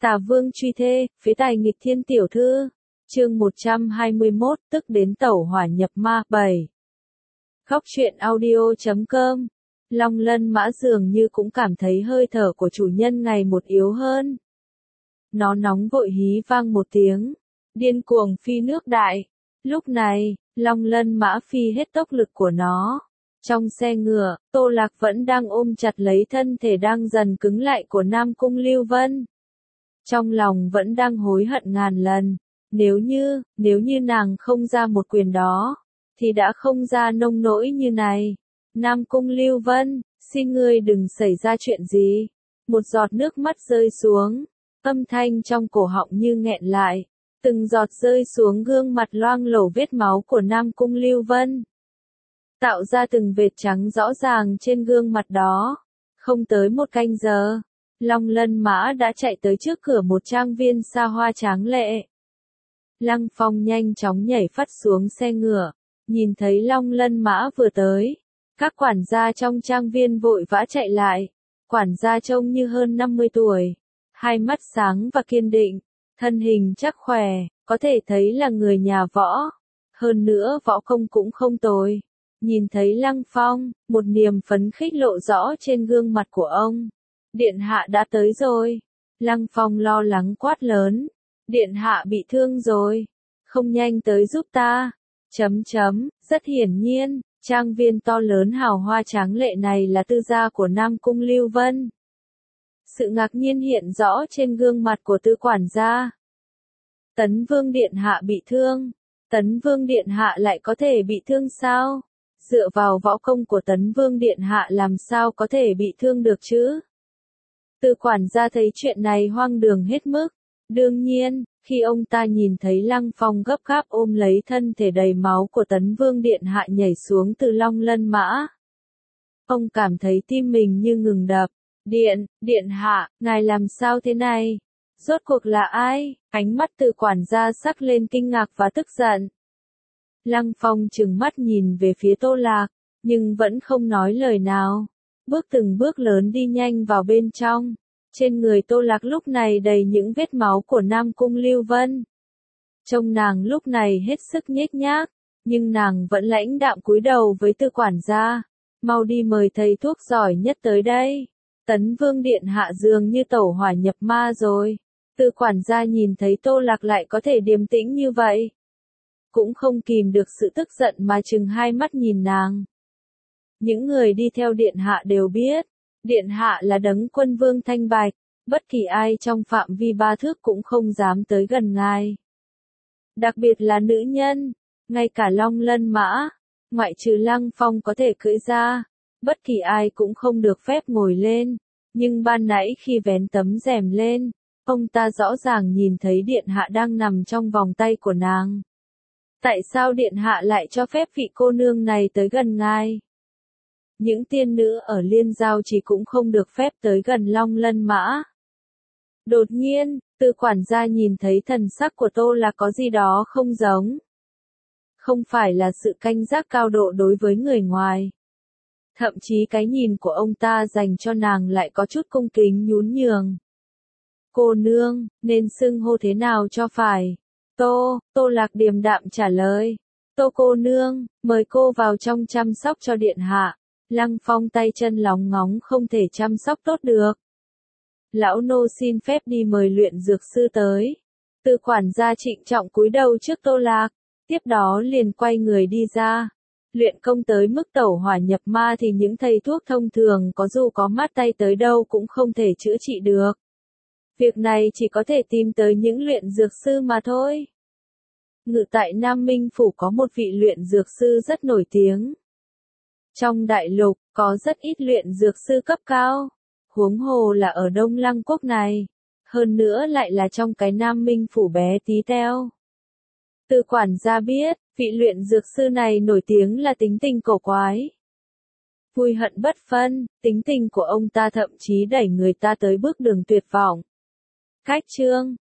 Tà Vương truy thê, phế tài nghịch thiên tiểu thư. Chương 121, tức đến tẩu hỏa nhập ma. 7. Góc truyện audio.com. Long Lân Mã dường như cũng cảm thấy hơi thở của chủ nhân ngày một yếu hơn. Nó nóng vội hí vang một tiếng, điên cuồng phi nước đại. Lúc này, Long Lân Mã phi hết tốc lực của nó. Trong xe ngựa, Tô Lạc vẫn đang ôm chặt lấy thân thể đang dần cứng lại của Nam Cung Lưu Vân. Trong lòng vẫn đang hối hận ngàn lần, nếu như nàng không ra một quyền đó, thì đã không ra nông nỗi như này. Nam Cung Lưu Vân, xin ngươi đừng xảy ra chuyện gì. Một giọt nước mắt rơi xuống, âm thanh trong cổ họng như nghẹn lại, từng giọt rơi xuống gương mặt loang lổ vết máu của Nam Cung Lưu Vân, tạo ra từng vệt trắng rõ ràng trên gương mặt đó. Không tới một canh giờ, Long Lân Mã đã chạy tới trước cửa một trang viên xa hoa tráng lệ. Lăng Phong nhanh chóng nhảy phắt xuống xe ngựa, nhìn thấy Long Lân Mã vừa tới, các quản gia trong trang viên vội vã chạy lại. Quản gia trông như hơn 50 tuổi, hai mắt sáng và kiên định, thân hình chắc khỏe, có thể thấy là người nhà võ. Hơn nữa võ công cũng không tồi. Nhìn thấy Lăng Phong, một niềm phấn khích lộ rõ trên gương mặt của ông. Điện hạ đã tới rồi. Lăng Phong lo lắng quát lớn. Điện hạ bị thương rồi. Không nhanh tới giúp ta. Rất hiển nhiên, trang viên to lớn hào hoa tráng lệ này là tư gia của Nam Cung Lưu Vân. Sự ngạc nhiên hiện rõ trên gương mặt của tư quản gia. Tấn Vương điện hạ bị thương. Tấn Vương điện hạ lại có thể bị thương sao? Dựa vào võ công của Tấn Vương điện hạ làm sao có thể bị thương được chứ? Tư quản gia thấy chuyện này hoang đường hết mức. Đương nhiên, khi ông ta nhìn thấy Lăng Phong gấp gáp ôm lấy thân thể đầy máu của Tấn Vương điện hạ nhảy xuống từ Long Lân Mã, ông cảm thấy tim mình như ngừng đập. Điện hạ, ngài làm sao thế này? Rốt cuộc là ai? Ánh mắt tư quản gia sắc lên kinh ngạc và tức giận. Lăng Phong trừng mắt nhìn về phía Tô Lạc, nhưng vẫn không nói lời nào. Từng bước lớn đi nhanh vào bên trong. Trên người Tô Lạc lúc này đầy những vết máu của Nam Cung Lưu Vân. Trông nàng lúc này hết sức nhếch nhác, nhưng nàng vẫn lãnh đạm cúi đầu với tư quản gia. Mau đi mời thầy thuốc giỏi nhất tới đây. Tấn Vương điện hạ dường như tẩu hỏa nhập ma rồi. Tư quản gia nhìn thấy Tô Lạc lại có thể điềm tĩnh như vậy, cũng không kìm được sự tức giận mà trừng hai mắt nhìn nàng. Những người đi theo điện hạ đều biết, điện hạ là đấng quân vương thanh bạch, bất kỳ ai trong phạm vi 3 thước cũng không dám tới gần ngài. Đặc biệt là nữ nhân, ngay cả Long Lân Mã, ngoại trừ Lăng Phong có thể cưỡi ra, bất kỳ ai cũng không được phép ngồi lên. Nhưng ban nãy khi vén tấm rèm lên, ông ta rõ ràng nhìn thấy điện hạ đang nằm trong vòng tay của nàng. Tại sao điện hạ lại cho phép vị cô nương này tới gần ngài? Những tiên nữ ở Liên Giao Trì cũng không được phép tới gần Long Lân Mã. Đột nhiên, tư quản gia nhìn thấy thần sắc của Tô Lạc có gì đó không giống. Không phải là sự canh giác cao độ đối với người ngoài. Thậm chí cái nhìn của ông ta dành cho nàng lại có chút cung kính nhún nhường. Cô nương, nên xưng hô thế nào cho phải? Tô Lạc điềm đạm trả lời. Tô cô nương, mời cô vào trong chăm sóc cho điện hạ. Lăng Phong tay chân lóng ngóng không thể chăm sóc tốt được. Lão nô xin phép đi mời luyện dược sư tới. Tư quản gia trịnh trọng cúi đầu trước Tô Lạc, tiếp đó liền quay người đi ra. Luyện công tới mức tẩu hỏa nhập ma thì những thầy thuốc thông thường có dù có mát tay tới đâu cũng không thể chữa trị được. Việc này chỉ có thể tìm tới những luyện dược sư mà thôi. Ngự tại Nam Minh Phủ có một vị luyện dược sư rất nổi tiếng. Trong đại lục, có rất ít luyện dược sư cấp cao. Huống hồ là ở Đông Lăng quốc này. Hơn nữa lại là trong cái Nam Minh Phủ bé tí teo. Tư quản gia biết, vị luyện dược sư này nổi tiếng là tính tình cổ quái. Vui hận bất phân, tính tình của ông ta thậm chí đẩy người ta tới bước đường tuyệt vọng. Cách chương,